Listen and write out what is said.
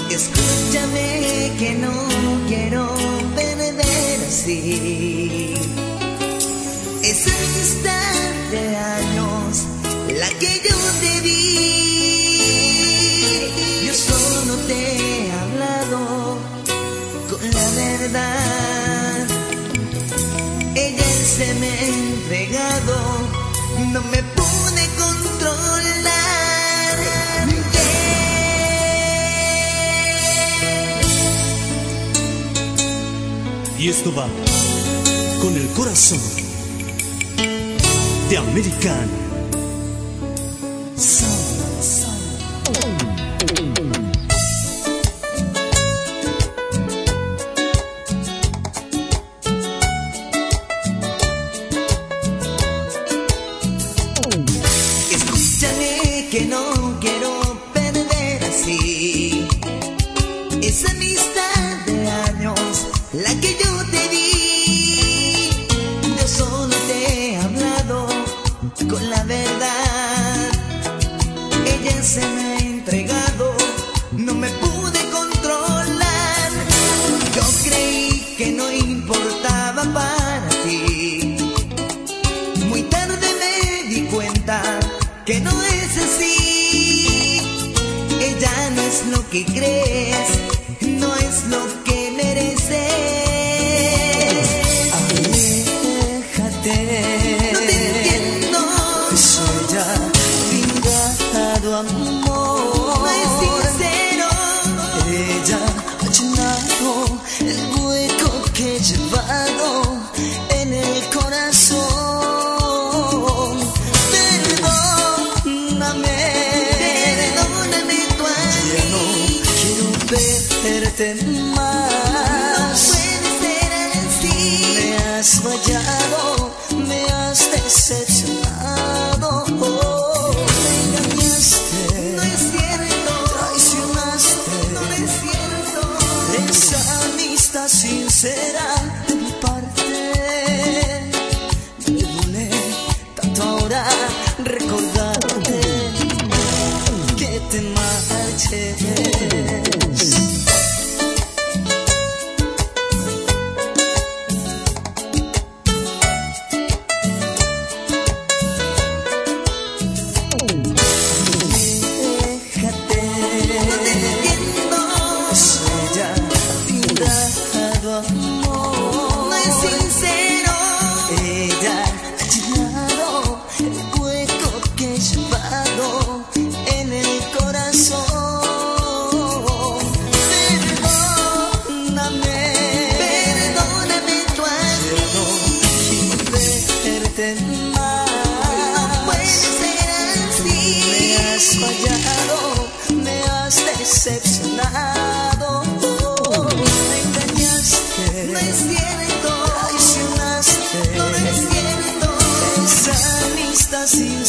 Escúchame que no quiero perder así esa amistad de años, la que yo te di. Yo solo te he hablado con la verdad. Ella se me ha entregado, no me pude controlar. Y esto va con el corazón de American Sound. Escúchame que no quiero perder así esa amistad de años, la que yo te di. Yo solo te he hablado con la verdad. Ella se me ha entregado, no me pude controlar. Yo creí que no importaba para ti. Muy tarde me di cuenta que no es así. Ella no es lo que crees, no es lo que mereces. Aléjate, No te entiendo, soy ya vingado amor. no es sincero. Ella ha llenado el hueco que he llevado en el corazón. Perdóname, Perdóname tú a ya no mí. quiero verte más. No puede ser así. Me has fallado, me has decepcionado. Me engañaste, No es cierto, traicionaste. no es cierto. Esa amistad sincera de mi parte me duele tanto ahora recordarte que te marches. Déjate, No te entiendo, soy ya vingado amor. no es sincero. Ella ha llenado el hueco que he llevado en el corazón. Perdóname, Perdóname tú a yo no mí. quiero verte más. No puede ser Me has así. fallado, me has decepcionado. Me engañaste, No es cierto, traicionaste. no es cierto. Esa amistad sin